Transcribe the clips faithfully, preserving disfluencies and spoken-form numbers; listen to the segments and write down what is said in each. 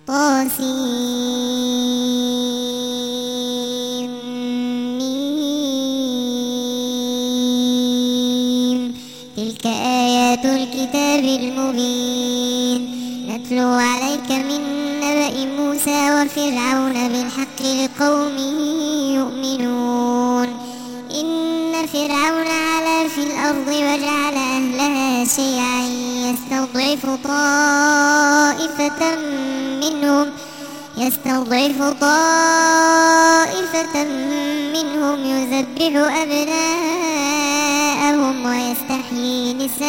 طاسيم. تلك آيات الكتاب المبين نتلو عليك من نبأ موسى وفرعون بالحق لقوم يؤمنون. إن فرعون علا في الأرض وجعل أهلها شيعا يستضعف طائفة منهم يستضعف طائفة منهم يذبح أبناءهم ويستحيي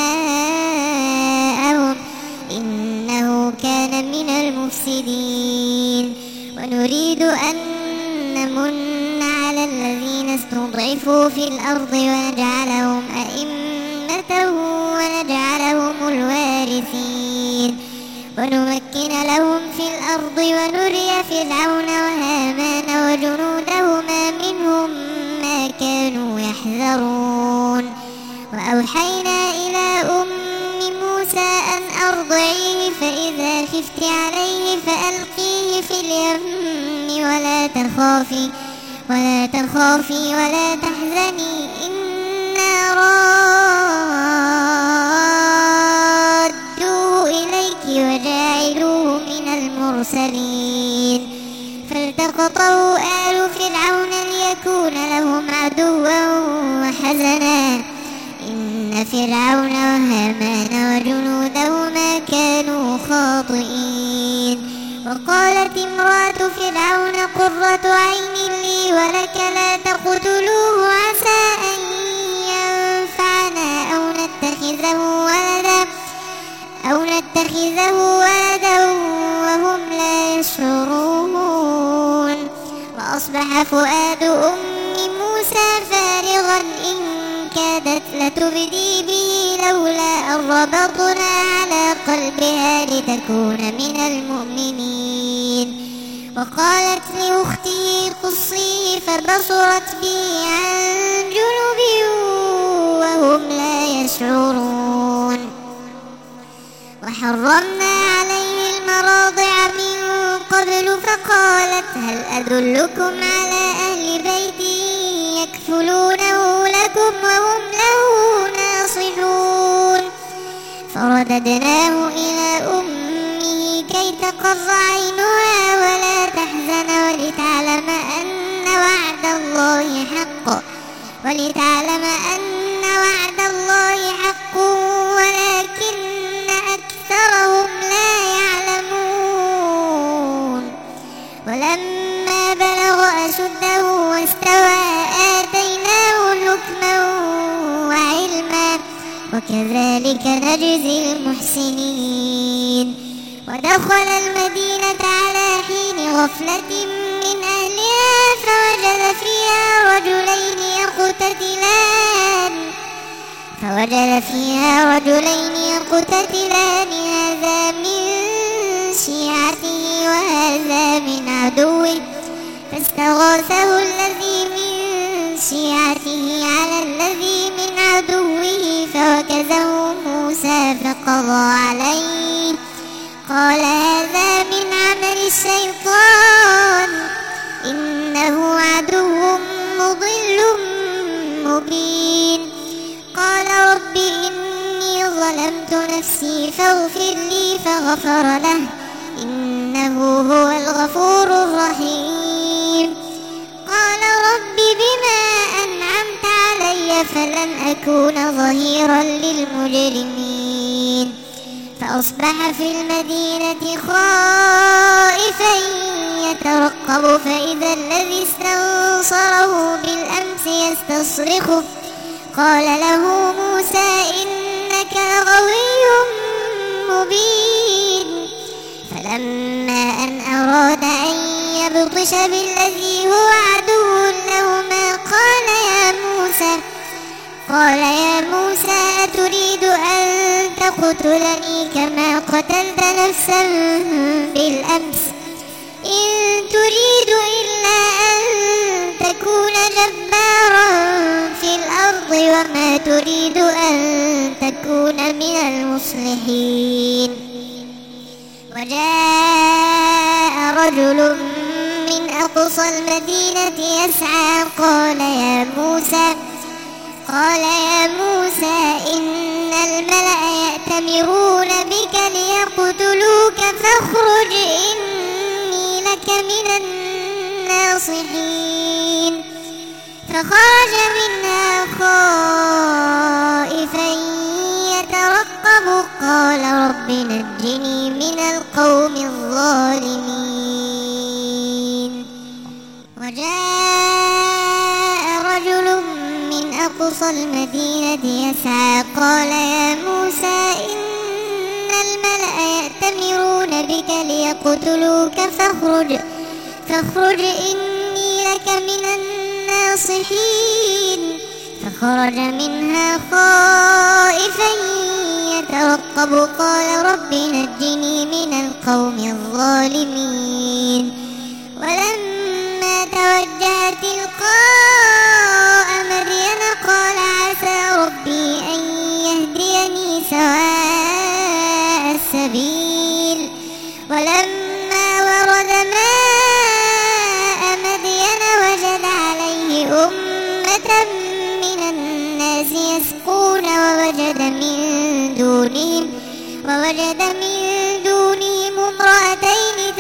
نساءهم إنه كان من المفسدين. ونريد أن نمن على الذين استضعفوا في الأرض ونجعلهم أئمة ونجعلهم الوارثين ونمكن لهم في الأرض ونري فرعون وهامان وجنودهما منهم ما كانوا يحذرون. وأوحينا إلى أم موسى أن أرضعيه فإذا خفت عليه فألقيه في اليم ولا تخافي ولا تخافي ولا تحزني إنا رادوه إليك وجاعلوه من المرسلين. فالتقطه آل فرعون ليكون لهم عدوا وحزنا إن فرعون وهامان وجنودهما كانوا خاطئين. وقالت امرأة فرعون قرة عين لي ولك لا تقتلوه عسى أن ينفعنا أو نتخذه ولدا أو نتخذه ولدا وهم لا يشعرون. وأصبح فؤاد أم موسى فارغا إن كادت لتبدي به لولا أن ربطنا على قلبها لتكون من المؤمنين. وقالت لأخته قصيه فبصرت به عن جنب وهم لا يشعرون. وحرمنا عليه المراضع من قبل فقالت هل أدلكم على أهل بيت يكفلونه لكم وهم له ناصحون. فرددناه إلى أمه كي تقر عينها ولا تحزن ولتعلم أن وعد الله حق ولتعلم أن وعد الله حق ولكن أكثرهم لا يعلمون. ولما بلغ أشده واستوى آتيناه حكما وعلما وكذلك نجزي المحسنين. ودخل المدينة على حين غفلة من أهلها فوجد فيها رجلين يقتتلان فوجد فيها رجلين يقتتلان هذا من شيعته وهذا من عدوه فاستغاثه الذي من شيعته على الذي من عدوه فوكزه موسى فقضى عليه قال هذا من عمل الشيطان إنه عدو مضل مبين. قال رب إني ظلمت نفسي فاغفر لي فغفر له إنه هو الغفور الرحيم. قال رب بما أنعمت علي فلن أكون ظهيرا للمجرمين. فأصبح في المدينة خائفا يترقب فإذا الذي استنصره بالأمس يستصرخه قال له موسى إنك لغوي مبين. فلما أن أراد أن يبطش بالذي هو عدو لهما قال يا موسى قال يا موسى أتريد أن تقتلني كما قتلت نفسا بالأمس إن تريد إلا أن تكون جبارا في الأرض وما تريد أن تكون من المصلحين. وجاء رجل من أقصى المدينة يسعى قال يا موسى قال يا موسى إن الملأ يأتمرون بك ليقتلوك فاخرج إني لك من الناصحين. فخرج منها خائفا يترقب قال رب نجني من القوم الظالمين. وجاء رجل من أقصى المدينة يسعى قال يا موسى إن الملأ يأتمرون بك ليقتلوك فاخرج فاخرج إني لك من الناصحين. فخرج منها خائفا يترقب قال رب نجني من القوم الظالمين. ولما توجه تلقاء مدين قال عسى ربي أن يهديني سواء السبيل. ولما ورد ماء مدين وجد عليه أمة من الناس يسقون ووجد من دونهم ووجد من دونهم امرأتين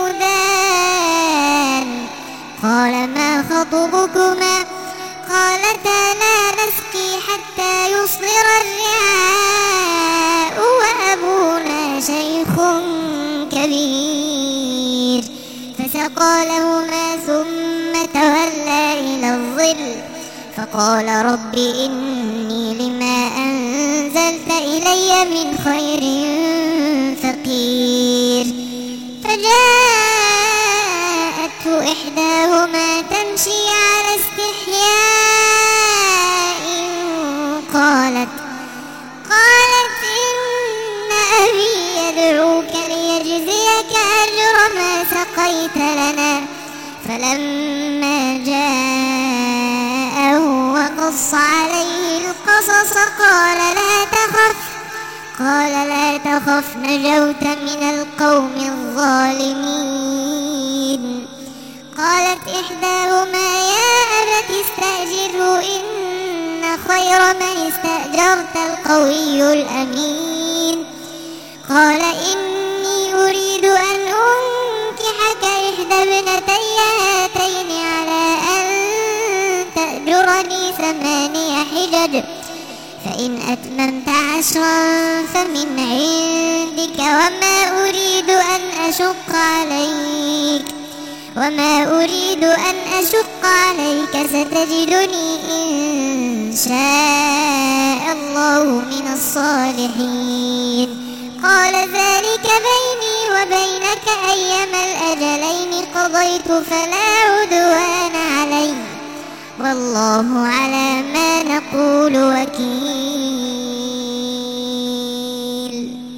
تذودان قال ما خطبكما قالتا لا نسقي حتى يصدر الرعاء وأبونا شيخ كبير. فسقى لهما ثم تولى إلى الظل فقال رب إني لما أنزلت إلي من خير فقير. فجاءته إحداهما تمشي على استحياء قالت قالت إن أبي يدعوك ليجزيك أجر ما سقيت لنا. فلما جاءه وقص عليه القصص قال لا تخف قال لا تخف نجوت من القوم الظالمين. قالت إحداهما يا أبت استأجره إن خير من استأجرت القوي الأمين. قال إني أريد أن أنكحك إحدى ابنتي هاتين على أن تأجرني ثماني حجج فإن أتممت عشرا فمن عندك وما أريد أن أشق عليك وما أريد أن أشق عليك ستجدني إن شاء الله من الصالحين. قال ذلك بيني وبينك أيما الأجلين قضيت فلا عدوان علي والله على ما نقول وكيل.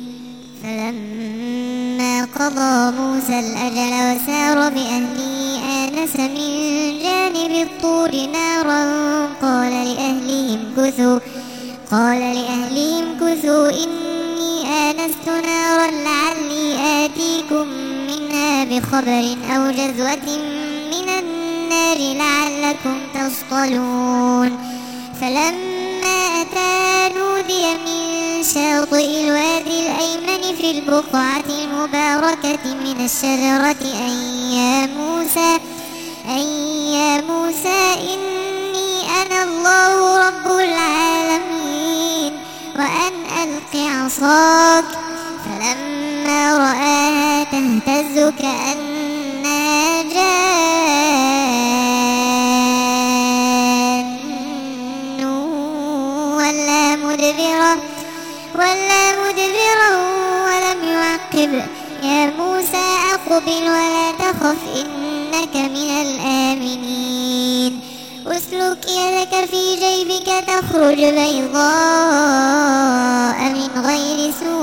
فلما قضى موسى الأجل وسار بأهله آنس من جانب الطور نارا قال لأهلهم كثوا قال لأهلهم كثوا إني آنست نارا لعلي آتيكم منها بخبر أو جذوة من النار لعلكم تصطلون. فلما أتى نودي من شاطئ الوادي الأيمن في البقعة المباركة من الشجرة أن يا موسى أن يا موسى إني أنا الله رب العالمين وأن ألق عصاك. فلما رآها تهتز كأنها جان ولا مدبرا ولا مدبرا ولم يعقب. يا موسى أقبل ولا تخف إنك من الآمنين. اسلك يدك في جيبك تخرج بيضاء من غير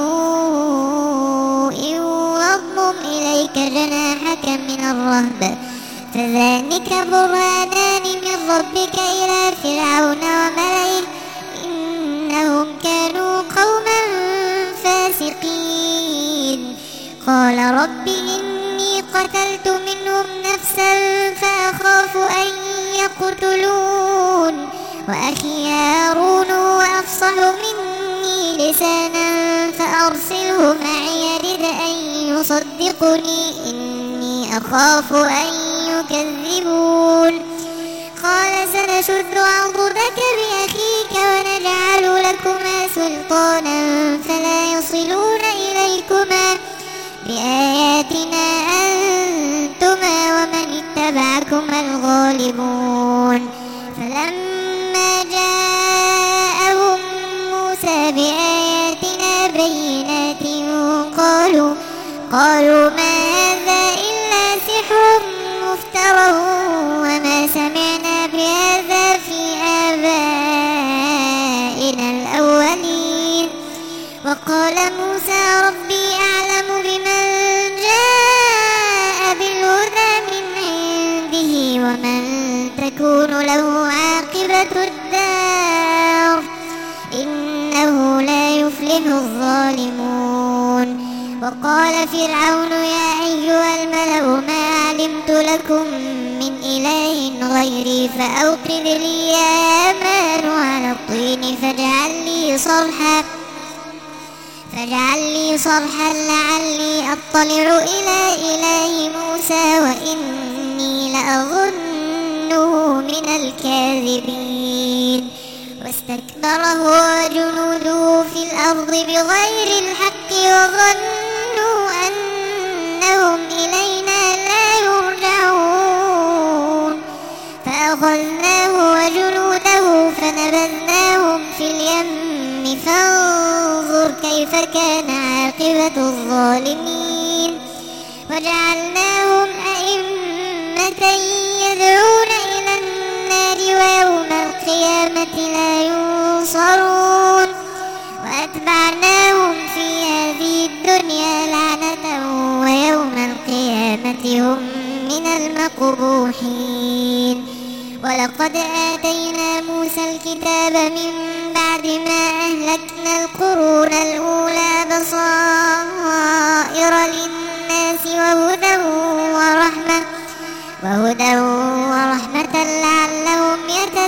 سوء واضمم إليك جناحك من الرهب فذلك برهانان من ربك إلى فرعون وملئه إنهم كانوا قوما فاسقين. قال رب إني قد قتلت منهم نفسا فأخاف أن يقتلون وأخي هارون هو أفصح مني لسانا فأرسله معي يرد أن يصدقني إني أخاف أن يكذبون قال سنشد عضدك بأخيك ونجعل لكما سلطانا فلا يصلون إليكما بآياتنا أنتما ومن اتبعكما الغالبون فلما جاءهم موسى بآياتنا بينات قالوا قالوا ما هذا إلا سحر مفترى وما سمعنا بهذا في آبائنا الأولين وقال موسى ربي أعلم بمن جاء بالهدى من عنده ومن تكون له عاقبة الدار إنه لا يفلح الظالمون وقال فرعون يا أيها الملأ ما علمت لكم من إله غيري فأوقد لي يا هامان على الطين فاجعل لي صرحا فاجعل لي صرحا لعلي أطلع إلى إله موسى وإني لأظنه من الكاذبين واستكبر هو وجنوده في الأرض بغير الحق وظنوا أنهم إلينا لا يرجعون فأخذناه وجنوده فنبذناهم في اليم فانظر كيف كان عاقبة الظالمين وجعلناهم أئمة يدعون إلى النار ويوم القيامة لا ينصرون وأتبعناهم في هذه الدنيا لعنة ويوم القيامة هم من المقبوحين ولقد آتينا موسى الكتاب من بعد ما أهلكنا القرون الأولى بصائر للناس وهدى ورحمة وهدى ورحمة لعلهم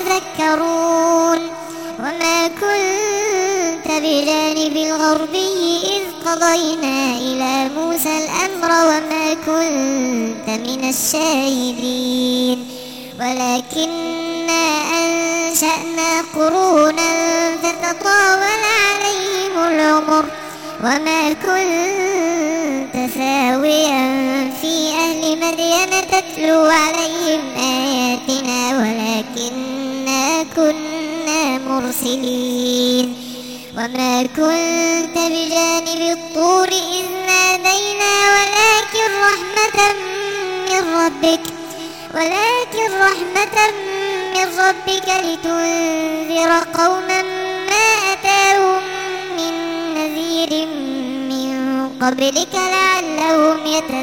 يتذكرون وما كنت بجانب الغربي إذ قضينا إلى موسى الأمر وما كنت من الشاهدين ولكننا أنشأنا قرونا فتطاول عليهم العمر وما كنت ساويا في أهل مدين تتلو عليهم آياتنا ولكننا كنا مرسلين وما كنت بجانب الطور إذ نادينا ولكن رحمة من ربك ولكن رحمة من ربك لتنذر قوما ما أتاهم من نذير من قبلك لعلهم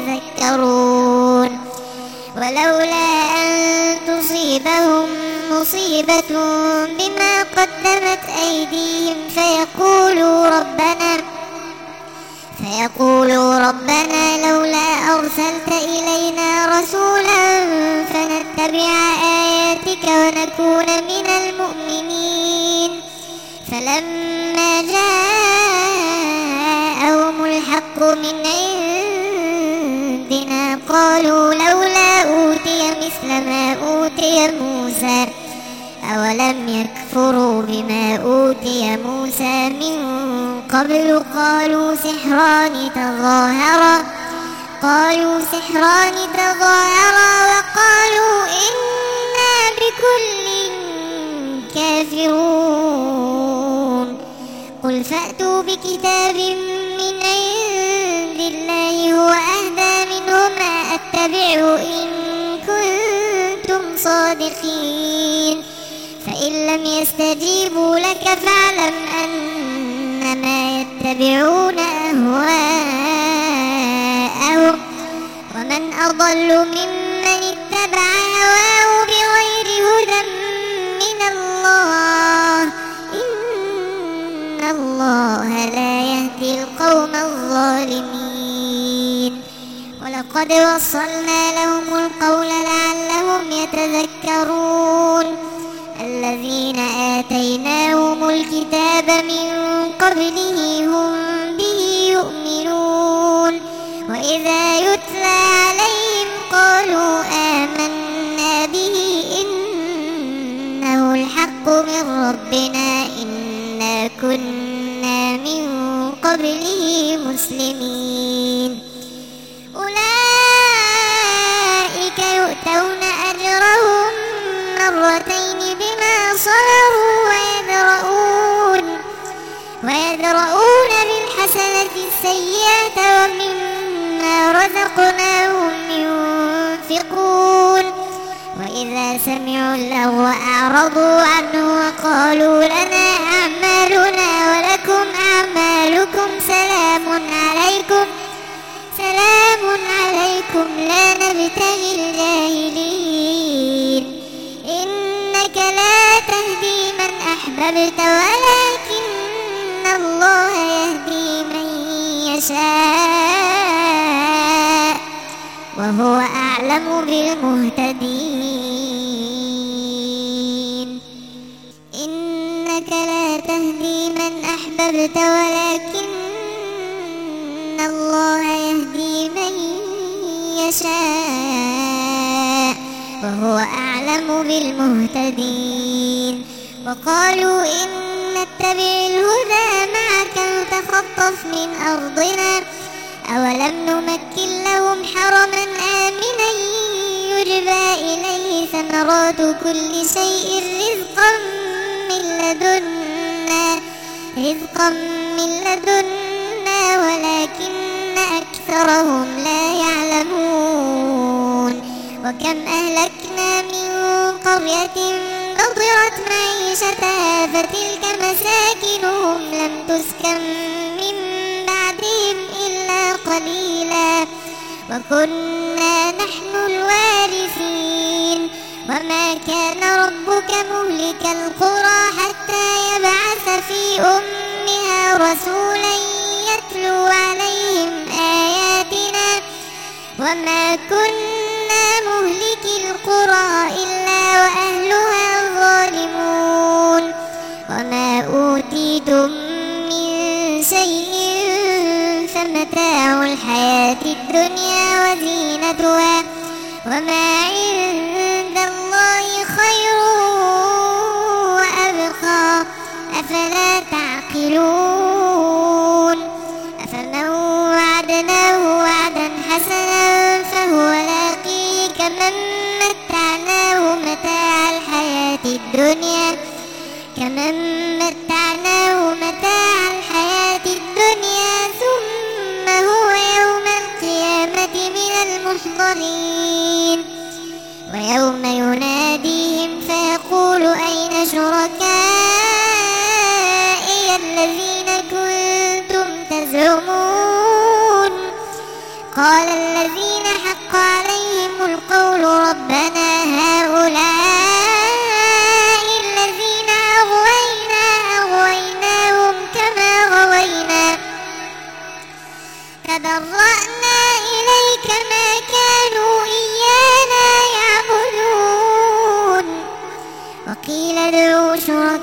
يتذكرون ولولا أن تصيبهم مصيبة بما قدمت أيديهم فيقولوا ربنا فيقولوا ربنا لولا أرسلت إلينا رسولا فنتبع آياتك ونكون من المؤمنين فلما جاءهم الحق من عندنا قالوا لولا أوتي مثل ما أوتي موسى أولم يكفروا بما أوتي موسى من قبل قالوا سحران تظاهرا قالوا سحران تظاهرا وقالوا إنا بكل كافرون قل فأتوا بكتاب من عند الله هو أهدى منهما أتبعه إن كنتم صادقين فإن لم يستجيبوا لك فاعلم أنما يتبعون أهواءهم ومن أضل ممن اتبع هواه بغير هدى من الله إن الله لا يهدي القوم الظالمين ولقد وقد وصلنا لهم القول لعلهم يتذكرون الذين آتيناهم الكتاب من قبله هم به يؤمنون وإذا يتلى عليهم قالوا آمنا به إنه الحق من ربنا إنا كنا من قبله مسلمين أولئك يؤتون أجرهم مرتين بما صبروا ويدرؤون ويدرؤون بالحسنة السيئة ومما رزقناهم ينفقون وإذا سمعوا اللغو أعرضوا عنه وقالوا لنا أعمالنا ولكم أعمالكم سلام عليكم سلام عليكم لا نبتغي الجاهلين إنك لا تهدي من أحببت ولكن الله يهدي من يشاء وهو أعلم بالمهتدين إنك لا تهدي من أحببت ولكن الله يهدي من يشاء وهو أعلم بالمهتدين وقالوا إن نتبع الهدى معك نتخطف من أرضنا أولم نمكن لهم حرما آمنا يجبى إليه ثمرات كل شيء رزقا من لدنا رزقا من لدنا ولكن أكثرهم لا يعلمون وكم أهلكنا من قرية بطرت معيشتها فتلك مساكنهم لم تسكن من بعدهم إلا قليلا وكنا نحن الوارثين وما كان ربك مهلك القرى حتى يبعث في أمها رسولا يتلو عليهم آياتنا وما كنا مهلك القرى إلا وأهلها ظالمون وما أوتيتم من شيء فمتاع الحياة الدنيا وزينتها وما عند الله خير وأبقى أفلا تعقلون أفمن وعدناه وعدا حسنا فهو لاقيه كمن متعناه متاع الحياة الدنيا كمن متعناه متاع الحياة الدنيا ثم هو يوم القيامة من المحضرين ويوم يناديهم فيقول أين شركائي الذين كنتم تزعمون قال الذين حق عليهم القول ربنا هؤلاء الذين أغوينا أغويناهم كما غوينا تبرأنا إليك ما كانوا إيانا يعبدون وقيل ادعوا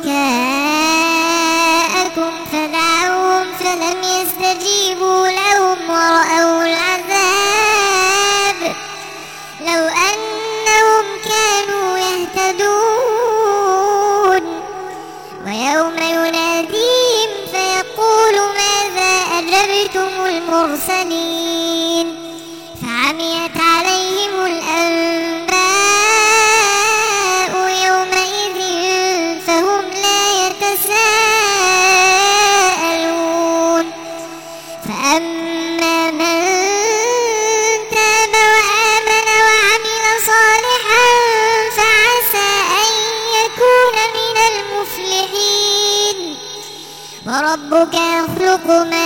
شركاءكم فدعوهم فلم يستجيبوا لهم ورأوا العذاب لو أنهم كانوا يهتدون ويوم يناديهم فيقول ماذا أجبتم المرسلين فعميت عليهم الأنباء يومئذ فهم لا يتساءلون فأما من تاب وآمن وعمل صالحا فعسى أن يكون من المفلحين وربك يخلق ما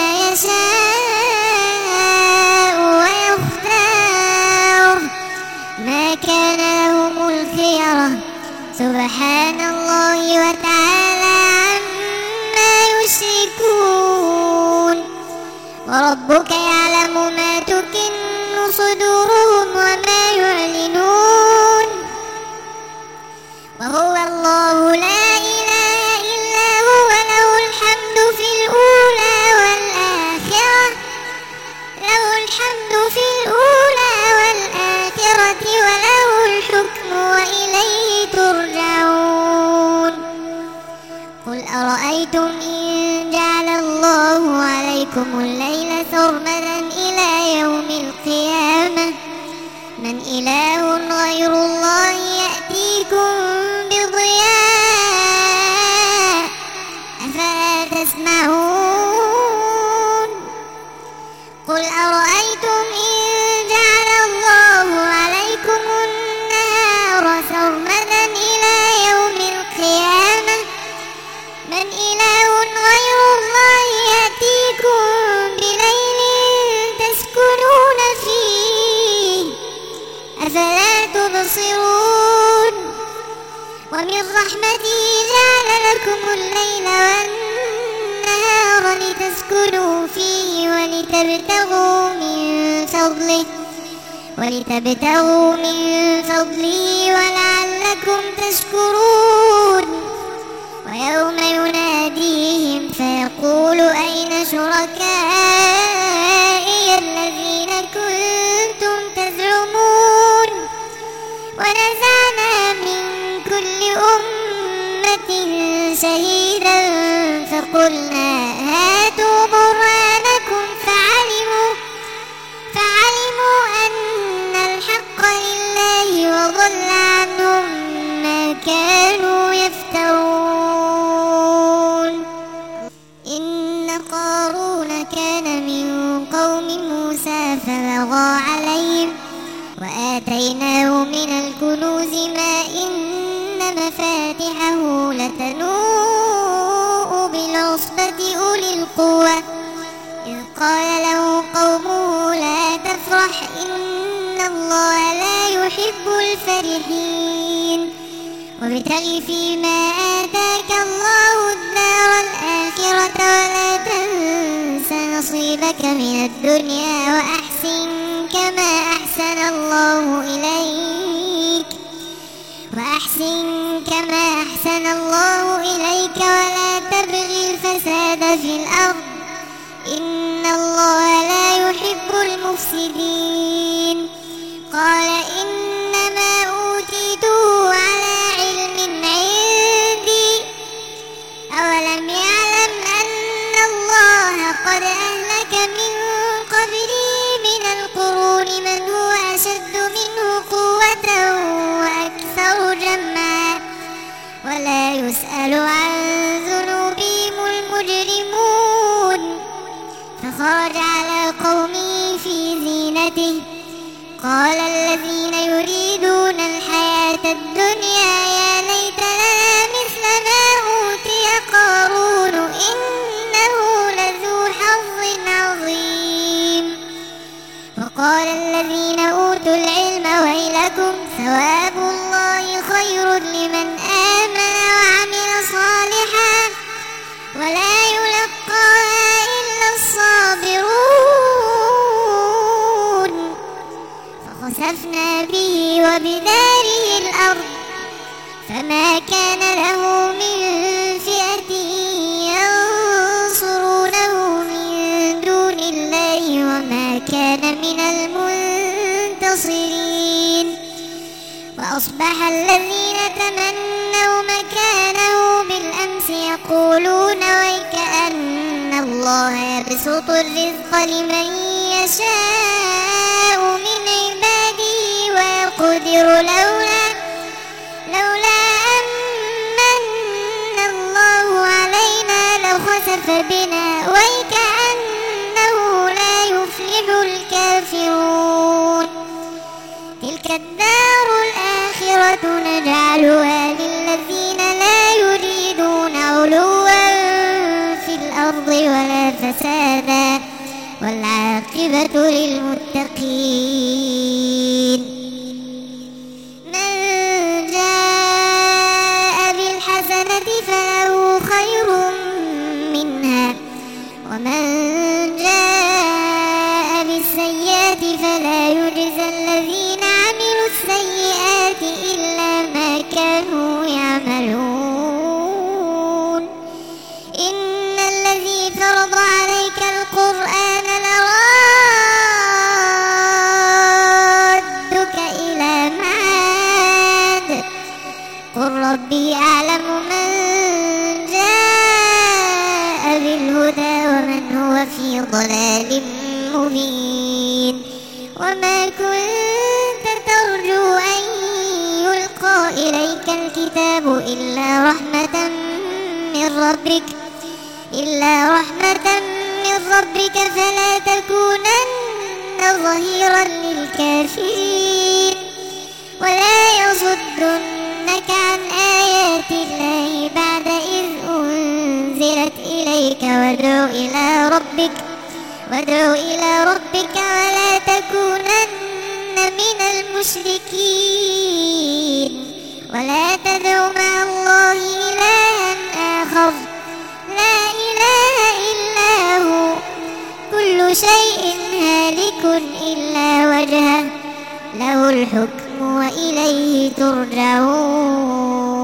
يشاء ويختار ما كان لهم الخيرة سبحان الله وتعالى عما يشركون وربك يعلم ما تكن صدورهم لكم الليل سرمدا إلى يوم القيامة من إله غير الله يأتيكم بضياء أفلا تسمعون قل أرأيتم إن جعل الله عليكم النهار سرمدا إلى يوم القيامة من إله غير الله يأتيكم بليل تسكنون فيه أفلا تبصرون ومن رحمته جعل لكم الليل والنهار لتسكنوا فيه ولتبتغوا من فضله ولتبتغوا من فضله ولعلكم تشكرون ويوم يناديهم فيقول أين شركائي الذين كنتم تزعمون ونزعنا من كل أمة شهيدا فقلنا هاتوا برهانكم فعلموا فعلموا أن الحق لله وضل عنهم ما كانوا يفترون إن قارون كان من قوم موسى فبغى عليهم وآتيناه من الكنوز ما إن مفاتحه لتنوء بالعصبة أولي القوة إذ قال له قومه لا تفرح إن الله لا يحب الفرحين وابتغ فيما آتاك الله الدار الآخرة ولا تنس نصيبك من الدنيا وأحسن كما أحسن الله إليك وأحسن كما أحسن الله إليك ولا تبغي الفساد في الأرض إن الله لا يحب المفسدين قال إنما أوتيته على علم عندي أولم يعلم أن الله قد أهلك من قبله من القرون من هو أشد منه قوة وأكثر جمعا ولا يسأل عن ذنوبهم المجرمون فخرج على قومه في زينته قال الذين يريدون الحياة الدنيا يا ليت لنا مثل ما أوتي قارون إنه لذو حظ عظيم وقال الذين أوتوا العلم ويلكم ثواب الله خير لمن آمن وعمل صالحا ولا يلقاها إلا الصابرون فخسفنا به وبداره الأرض فما كان له من فئة ينصرونه من دون الله وما كان من المنتصرين وأصبح الذين تمنوا مكانه بالأمس يقولون ويكأن الله يبسط الرزق لمن يشاء من عباده ويقدر لولا لولا أمن الله علينا لخسف بنا ويكأنه لا يفلح الكافرون تلك الدار الآخرة نجعلها للذين لا يريدون علوا في الأرض ولا فسادا والعاقبة للمتقين من جاء بالحسنة فله خير منها ومن جاء بالسيئة فلا يجزى الذين عملوا السيئات إلا ما كانوا يعملون إن الذي فرض عليك القرآن لرادك كنت ترجو أن يلقى إليك الكتاب إلا رحمة من ربك إلا رحمة من ربك فلا تكونن ظهيرا للكافرين ولا يصدنك عن آيات الله بعد إذ أنزلت إليك وادع إلى ربك وادع إلى ربك ولا تكونن من المشركين ولا تدع مع الله إلها آخر لا إله إلا هو كل شيء هالك إلا وجهه له الحكم وإليه ترجعون.